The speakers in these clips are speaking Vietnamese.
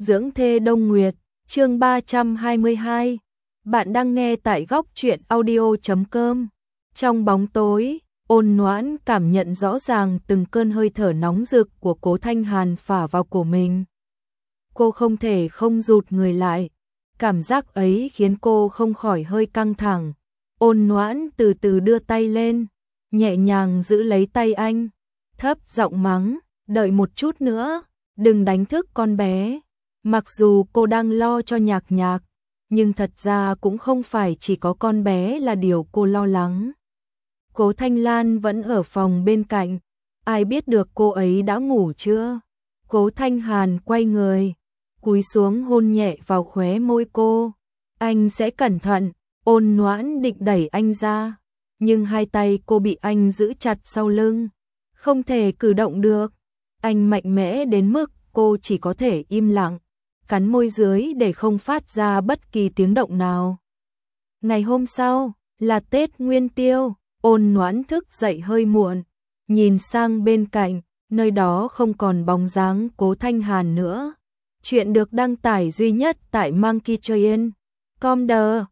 Dưỡng thê Đông Nguyệt, chương 322. Bạn đang nghe tại góc truyện audio.com. Trong bóng tối, Ôn Noãn cảm nhận rõ ràng từng cơn hơi thở nóng rực của Cố Thanh Hàn phả vào cổ mình. Cô không thể không rụt người lại. Cảm giác ấy khiến cô không khỏi hơi căng thẳng. Ôn Noãn từ từ đưa tay lên, nhẹ nhàng giữ lấy tay anh, thấp giọng mắng, đợi một chút nữa, đừng đánh thức con bé. Mặc dù cô đang lo cho Nhạc Nhạc, nhưng thật ra cũng không phải chỉ có con bé là điều cô lo lắng. Cố Thanh Lan vẫn ở phòng bên cạnh, ai biết được cô ấy đã ngủ chưa? Cố Thanh Hàn quay người, cúi xuống hôn nhẹ vào khóe môi cô. Anh sẽ cẩn thận. Ôn Noãn định đẩy anh ra, nhưng hai tay cô bị anh giữ chặt sau lưng, không thể cử động được. Anh mạnh mẽ đến mức cô chỉ có thể im lặng, cắn môi dưới để không phát ra bất kỳ tiếng động nào. Ngày hôm sau, là Tết Nguyên Tiêu, Ôn Noãn thức dậy hơi muộn, nhìn sang bên cạnh, nơi đó không còn bóng dáng Cố Thanh Hàn nữa. Chuyện được đăng tải duy nhất tại monkeytrain.com.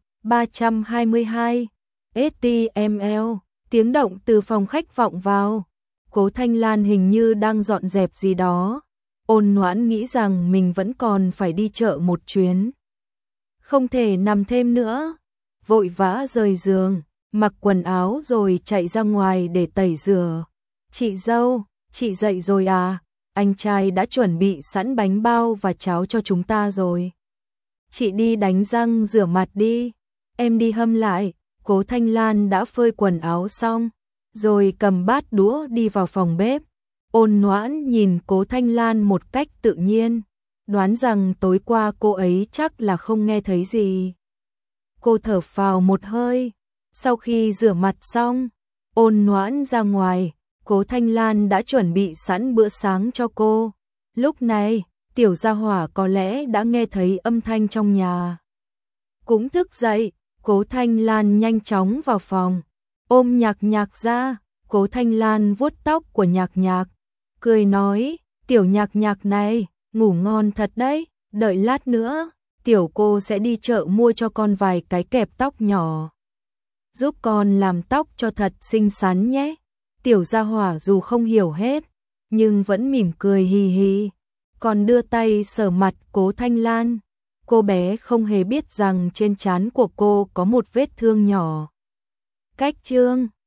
322 HTML. Tiếng động từ phòng khách vọng vào. Cố Thanh Lan hình như đang dọn dẹp gì đó. Ôn Noãn nghĩ rằng mình vẫn còn phải đi chợ một chuyến, không thể nằm thêm nữa. Vội vã rời giường, mặc quần áo rồi chạy ra ngoài để tẩy rửa. Chị dâu, chị dậy rồi à? Anh trai đã chuẩn bị sẵn bánh bao và cháo cho chúng ta rồi. Chị đi đánh răng rửa mặt đi, em đi hâm lại. Cố Thanh Lan đã phơi quần áo xong, rồi cầm bát đũa đi vào phòng bếp. Ôn Noãn nhìn Cố Thanh Lan một cách tự nhiên, đoán rằng tối qua cô ấy chắc là không nghe thấy gì. Cô thở phào một hơi, sau khi rửa mặt xong, Ôn Noãn ra ngoài. Cố Thanh Lan đã chuẩn bị sẵn bữa sáng cho cô. Lúc này, tiểu gia hỏa có lẽ đã nghe thấy âm thanh trong nhà, cũng thức dậy. Cố Thanh Lan nhanh chóng vào phòng, ôm Nhạc Nhạc ra. Cố Thanh Lan vuốt tóc của Nhạc Nhạc, cười nói, tiểu Nhạc Nhạc này, ngủ ngon thật đấy, đợi lát nữa, tiểu cô sẽ đi chợ mua cho con vài cái kẹp tóc nhỏ, giúp con làm tóc cho thật xinh xắn nhé. Tiểu gia hỏa dù không hiểu hết, nhưng vẫn mỉm cười hì hì, còn đưa tay sờ mặt Cố Thanh Lan. Cô bé không hề biết rằng trên trán của cô có một vết thương nhỏ. Cách chương